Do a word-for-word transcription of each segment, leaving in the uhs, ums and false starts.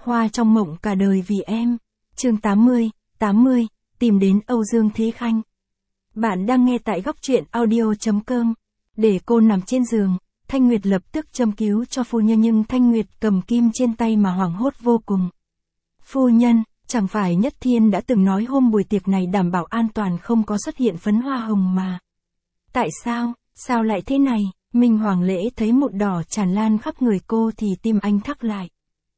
Hoa trong mộng cả đời vì em. Chương tám mươi, tám mươi, tìm đến Âu Dương Thế Khanh. Bạn đang nghe tại góc truyện audio chấm com. Để cô nằm trên giường, Thanh Nguyệt lập tức châm cứu cho phu nhân, nhưng Thanh Nguyệt cầm kim trên tay mà hoảng hốt vô cùng. Phu nhân, chẳng phải Nhất Thiên đã từng nói hôm buổi tiệc này đảm bảo an toàn không có xuất hiện phấn hoa hồng mà. Tại sao, sao lại thế này? Minh Hoàng Lễ thấy mụn đỏ tràn lan khắp người cô thì tim anh thắt lại.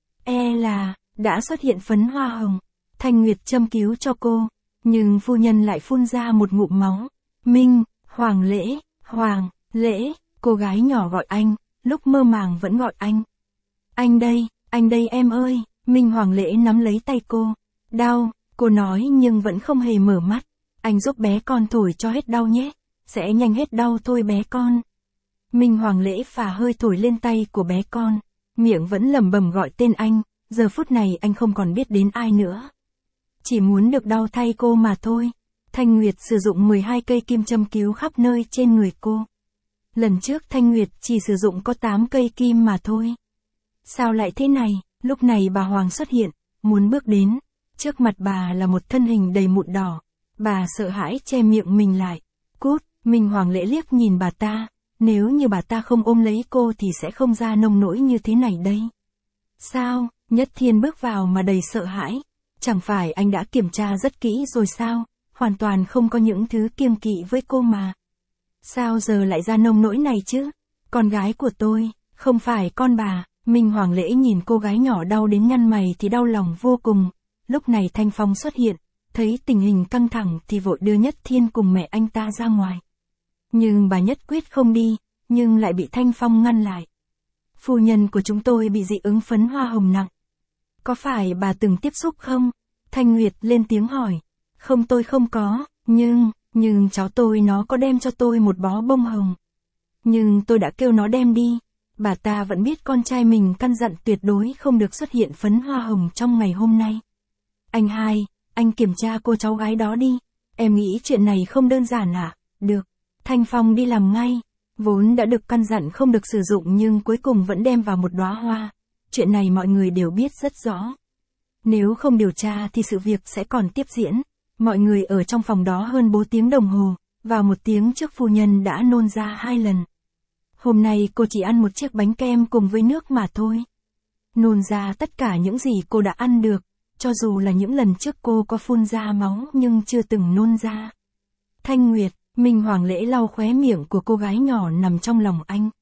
E là, đã xuất hiện phấn hoa hồng. Thanh Nguyệt châm cứu cho cô, nhưng phu nhân lại phun ra một ngụm máu. Minh, Hoàng Lễ, Hoàng, Lễ, cô gái nhỏ gọi anh, lúc mơ màng vẫn gọi anh. Anh đây, anh đây em ơi. Minh Hoàng Lễ nắm lấy tay cô. Đau, cô nói nhưng vẫn không hề mở mắt. Anh giúp bé con thổi cho hết đau nhé, sẽ nhanh hết đau thôi bé con. Minh Hoàng Lễ phả hơi thổi lên tay của bé con, miệng vẫn lẩm bẩm gọi tên anh, giờ phút này anh không còn biết đến ai nữa. Chỉ muốn được đau thay cô mà thôi. Thanh Nguyệt sử dụng mười hai cây kim châm cứu khắp nơi trên người cô. Lần trước Thanh Nguyệt chỉ sử dụng có tám cây kim mà thôi. Sao lại thế này? Lúc này bà Hoàng xuất hiện, muốn bước đến. Trước mặt bà là một thân hình đầy mụn đỏ. Bà sợ hãi che miệng mình lại. Cút, Minh Hoàng Lễ liếc nhìn bà ta. Nếu như bà ta không ôm lấy cô thì sẽ không ra nông nỗi như thế này đây. Sao? Nhất Thiên bước vào mà đầy sợ hãi. Chẳng phải anh đã kiểm tra rất kỹ rồi sao? Hoàn toàn không có những thứ kiêng kỵ với cô mà. Sao giờ lại ra nông nỗi này chứ? Con gái của tôi, không phải con bà. Minh Hoàng Lễ nhìn cô gái nhỏ đau đến nhăn mày thì đau lòng vô cùng. Lúc này Thanh Phong xuất hiện, thấy tình hình căng thẳng thì vội đưa Nhất Thiên cùng mẹ anh ta ra ngoài. Nhưng bà nhất quyết không đi, nhưng lại bị Thanh Phong ngăn lại. Phu nhân của chúng tôi bị dị ứng phấn hoa hồng nặng. Có phải bà từng tiếp xúc không? Thanh Nguyệt lên tiếng hỏi. Không, tôi không có, nhưng, nhưng cháu tôi nó có đem cho tôi một bó bông hồng. Nhưng tôi đã kêu nó đem đi. Bà ta vẫn biết con trai mình căn dặn tuyệt đối không được xuất hiện phấn hoa hồng trong ngày hôm nay. Anh hai, anh kiểm tra cô cháu gái đó đi. Em nghĩ chuyện này không đơn giản à? Được. Thanh Phong đi làm ngay. Vốn đã được căn dặn không được sử dụng nhưng cuối cùng vẫn đem vào một đóa hoa. Chuyện này mọi người đều biết rất rõ. Nếu không điều tra thì sự việc sẽ còn tiếp diễn. Mọi người ở trong phòng đó hơn bốn tiếng đồng hồ, vào một tiếng trước phu nhân đã nôn ra hai lần. Hôm nay cô chỉ ăn một chiếc bánh kem cùng với nước mà thôi. Nôn ra tất cả những gì cô đã ăn được, cho dù là những lần trước cô có phun ra máu nhưng chưa từng nôn ra. Thanh Nguyệt, Minh Hoàng Lễ lau khóe miệng của cô gái nhỏ nằm trong lòng anh.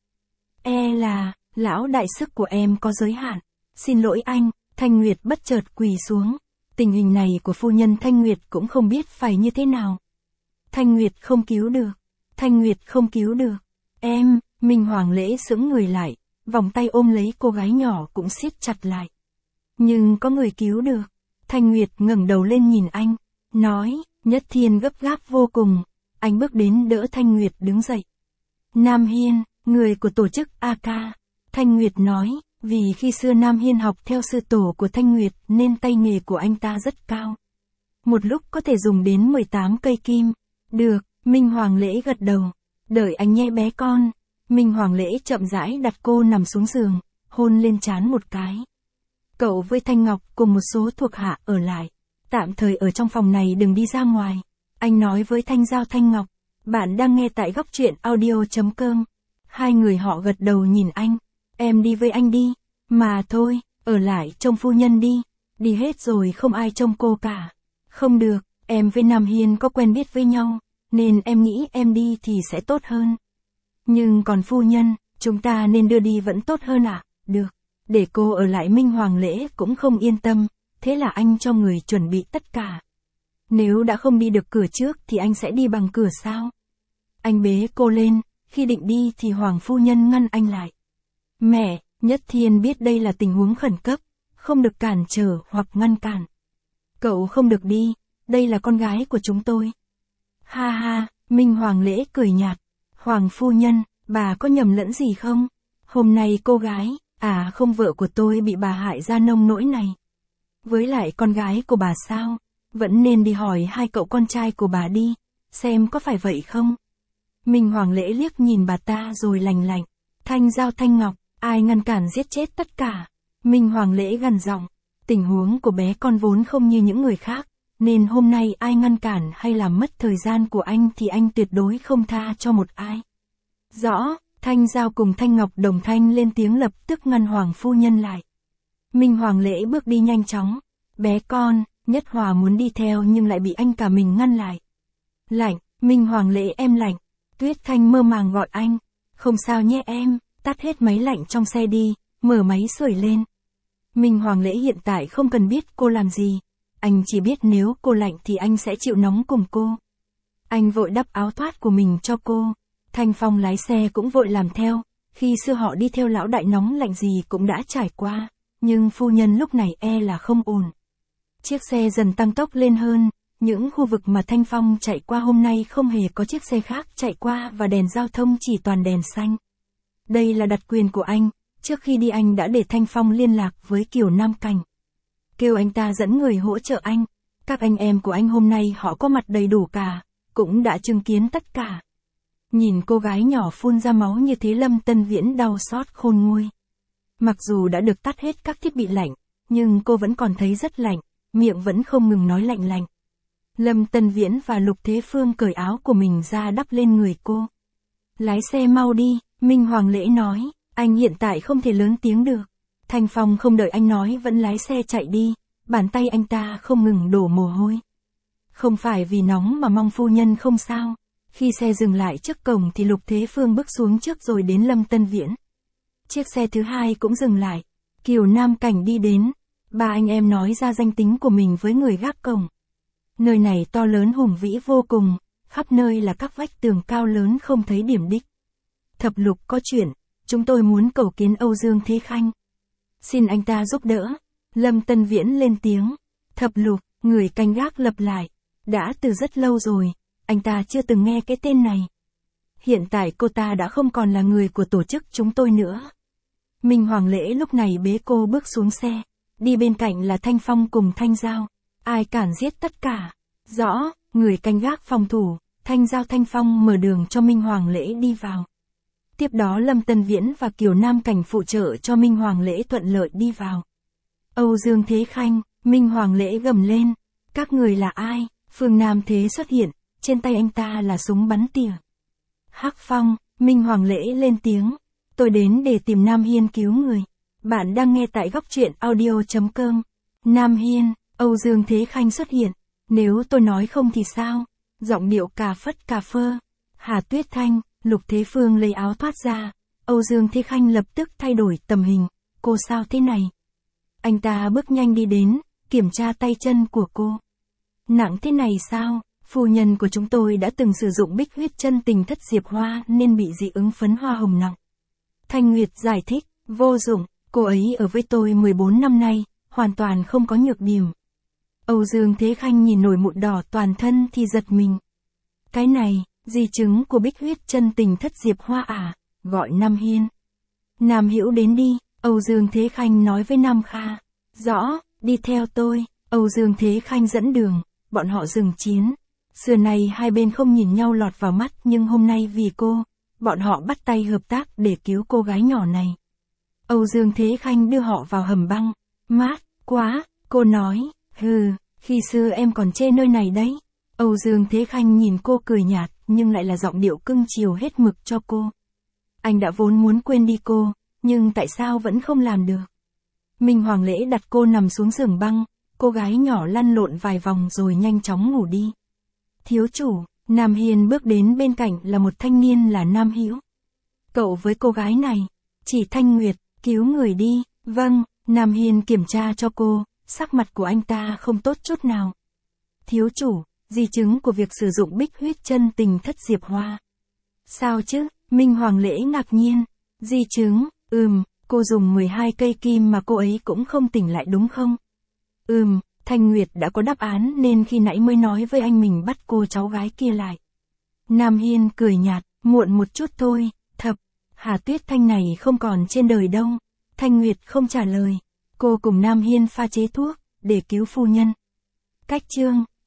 E là, lão đại sức của em có giới hạn. Xin lỗi anh. Thanh Nguyệt bất chợt quỳ xuống. Tình hình này của phu nhân Thanh Nguyệt cũng không biết phải như thế nào. Thanh Nguyệt không cứu được. Thanh Nguyệt không cứu được. Em, Minh Hoàng Lễ sững người lại, vòng tay ôm lấy cô gái nhỏ cũng siết chặt lại. Nhưng có người cứu được. Thanh Nguyệt ngẩng đầu lên nhìn anh, nói. Nhất Thiên gấp gáp vô cùng. Anh bước đến đỡ Thanh Nguyệt đứng dậy. Nam Hiên, người của tổ chức a ca. Thanh Nguyệt nói, vì khi xưa Nam Hiên học theo sư tổ của Thanh Nguyệt nên tay nghề của anh ta rất cao. Một lúc có thể dùng đến mười tám cây kim. Được, Minh Hoàng Lễ gật đầu. Đợi anh nhé bé con. Minh Hoàng Lễ chậm rãi đặt cô nằm xuống giường, hôn lên trán một cái. Cậu với Thanh Ngọc cùng một số thuộc hạ ở lại. Tạm thời ở trong phòng này đừng đi ra ngoài. Anh nói với Thanh Giao Thanh Ngọc. Bạn đang nghe tại góc truyện audio chấm com. Hai người họ gật đầu nhìn anh. Em đi với anh đi. Mà thôi, ở lại trông phu nhân đi. Đi hết rồi không ai trông cô cả. Không được, em với Nam Hiên có quen biết với nhau, nên em nghĩ em đi thì sẽ tốt hơn. Nhưng còn phu nhân, chúng ta nên đưa đi vẫn tốt hơn ạ. À? Được, để cô ở lại. Minh Hoàng Lễ cũng không yên tâm, thế là anh cho người chuẩn bị tất cả. Nếu đã không đi được cửa trước thì anh sẽ đi bằng cửa sau. Anh bế cô lên, khi định đi thì Hoàng phu nhân ngăn anh lại. Mẹ, Nhất Thiên biết đây là tình huống khẩn cấp, không được cản trở hoặc ngăn cản. Cậu không được đi, đây là con gái của chúng tôi. Ha ha, Minh Hoàng Lễ cười nhạt. Hoàng phu nhân, bà có nhầm lẫn gì không? Hôm nay cô gái, à không vợ của tôi bị bà hại ra nông nỗi này. Với lại con gái của bà sao? Vẫn nên đi hỏi hai cậu con trai của bà đi, xem có phải vậy không? Minh Hoàng Lễ liếc nhìn bà ta rồi lành lạnh. Thanh Giao Thanh Ngọc, ai ngăn cản giết chết tất cả? Minh Hoàng Lễ gằn giọng. Tình huống của bé con vốn không như những người khác, nên hôm nay ai ngăn cản hay làm mất thời gian của anh thì anh tuyệt đối không tha cho một ai. Rõ, Thanh Giao cùng Thanh Ngọc đồng thanh lên tiếng lập tức ngăn Hoàng phu nhân lại. Minh Hoàng Lễ bước đi nhanh chóng. Bé con, Nhất Hòa muốn đi theo nhưng lại bị anh cả mình ngăn lại. Lạnh, Minh Hoàng Lễ em lạnh. Tuyết Thanh mơ màng gọi anh. Không sao nhé em, tắt hết máy lạnh trong xe đi, mở máy sưởi lên. Minh Hoàng Lễ hiện tại không cần biết cô làm gì. Anh chỉ biết nếu cô lạnh thì anh sẽ chịu nóng cùng cô. Anh vội đắp áo thoát của mình cho cô. Thanh Phong lái xe cũng vội làm theo. Khi xưa họ đi theo lão đại nóng lạnh gì cũng đã trải qua. Nhưng phu nhân lúc này e là không ổn. Chiếc xe dần tăng tốc lên hơn. Những khu vực mà Thanh Phong chạy qua hôm nay không hề có chiếc xe khác chạy qua và đèn giao thông chỉ toàn đèn xanh. Đây là đặc quyền của anh. Trước khi đi anh đã để Thanh Phong liên lạc với Kiều Nam Cảnh. Kêu anh ta dẫn người hỗ trợ anh. Các anh em của anh hôm nay họ có mặt đầy đủ cả. Cũng đã chứng kiến tất cả. Nhìn cô gái nhỏ phun ra máu như thế Lâm Tân Viễn đau xót khôn nguôi. Mặc dù đã được tắt hết các thiết bị lạnh, nhưng cô vẫn còn thấy rất lạnh, miệng vẫn không ngừng nói lạnh lạnh. Lâm Tân Viễn và Lục Thế Phương cởi áo của mình ra đắp lên người cô. Lái xe mau đi, Minh Hoàng Lễ nói, anh hiện tại không thể lớn tiếng được. Thanh Phong không đợi anh nói vẫn lái xe chạy đi, bàn tay anh ta không ngừng đổ mồ hôi. Không phải vì nóng mà mong phu nhân không sao. Khi xe dừng lại trước cổng thì Lục Thế Phương bước xuống trước rồi đến Lâm Tân Viễn. Chiếc xe thứ hai cũng dừng lại. Kiều Nam Cảnh đi đến. Ba anh em nói ra danh tính của mình với người gác cổng. Nơi này to lớn hùng vĩ vô cùng, khắp nơi là các vách tường cao lớn không thấy điểm đích. Thập Lục có chuyện, chúng tôi muốn cầu kiến Âu Dương Thế Khanh. Xin anh ta giúp đỡ. Lâm Tân Viễn lên tiếng. Thập Lục, người canh gác lặp lại. Đã từ rất lâu rồi, anh ta chưa từng nghe cái tên này. Hiện tại cô ta đã không còn là người của tổ chức chúng tôi nữa. Minh Hoàng Lễ lúc này bế cô bước xuống xe. Đi bên cạnh là Thanh Phong cùng Thanh Giao. Ai cản giết tất cả. Rõ, người canh gác phòng thủ, Thanh Giao Thanh Phong mở đường cho Minh Hoàng Lễ đi vào. Tiếp đó Lâm Tân Viễn và Kiều Nam Cảnh phụ trợ cho Minh Hoàng Lễ thuận lợi đi vào. Âu Dương Thế Khanh, Minh Hoàng Lễ gầm lên. Các người là ai? Phương Nam Thế xuất hiện, trên tay anh ta là súng bắn tỉa. Hắc Phong, Minh Hoàng Lễ lên tiếng. Tôi đến để tìm Nam Hiên cứu người. Bạn đang nghe tại góc truyện audio chấm com. Nam Hiên, Âu Dương Thế Khanh xuất hiện. Nếu tôi nói không thì sao? Giọng điệu cà phất cà phơ. Hà Tuyết Thanh, Lục Thế Phương lấy áo thoát ra. Âu Dương Thế Khanh lập tức thay đổi tầm hình. Cô sao thế này? Anh ta bước nhanh đi đến, kiểm tra tay chân của cô. Nặng thế này sao? Phu nhân của chúng tôi đã từng sử dụng bích huyết chân tình thất diệp hoa nên bị dị ứng phấn hoa hồng nặng. Thanh Nguyệt giải thích, vô dụng, cô ấy ở với tôi mười bốn năm nay, hoàn toàn không có nhược điểm. Âu Dương Thế Khanh nhìn nổi mụn đỏ toàn thân thì giật mình. Cái này, di chứng của bích huyết chân tình thất diệp hoa à, gọi Nam Hiên. Nam Hữu đến đi, Âu Dương Thế Khanh nói với Nam Kha. Rõ, đi theo tôi, Âu Dương Thế Khanh dẫn đường, bọn họ dừng chiến. Xưa nay hai bên không nhìn nhau lọt vào mắt nhưng hôm nay vì cô, bọn họ bắt tay hợp tác để cứu cô gái nhỏ này. Âu Dương Thế Khanh đưa họ vào hầm băng. Mát, quá, cô nói, hừ, khi xưa em còn chê nơi này đấy. Âu Dương Thế Khanh nhìn cô cười nhạt nhưng lại là giọng điệu cưng chiều hết mực cho cô. Anh đã vốn muốn quên đi cô, nhưng tại sao vẫn không làm được? Minh Hoàng Lễ đặt cô nằm xuống giường băng, cô gái nhỏ lăn lộn vài vòng rồi nhanh chóng ngủ đi. Thiếu chủ, Nam Hiên bước đến bên cạnh là một thanh niên là Nam Hữu. Cậu với cô gái này, chỉ Thanh Nguyệt, cứu người đi. Vâng, Nam Hiên kiểm tra cho cô, sắc mặt của anh ta không tốt chút nào. Thiếu chủ, di chứng của việc sử dụng bích huyết chân tình thất diệp hoa. Sao chứ? Minh Hoàng Lễ ngạc nhiên. Di chứng, ừm, cô dùng mười hai cây kim mà cô ấy cũng không tỉnh lại đúng không? Ừm, Thanh Nguyệt đã có đáp án nên khi nãy mới nói với anh mình bắt cô cháu gái kia lại. Nam Hiên cười nhạt, muộn một chút thôi, thập. Hà Tuyết Thanh này không còn trên đời đâu. Thanh Nguyệt không trả lời. Cô cùng Nam Hiên pha chế thuốc, để cứu phu nhân. Cách chương.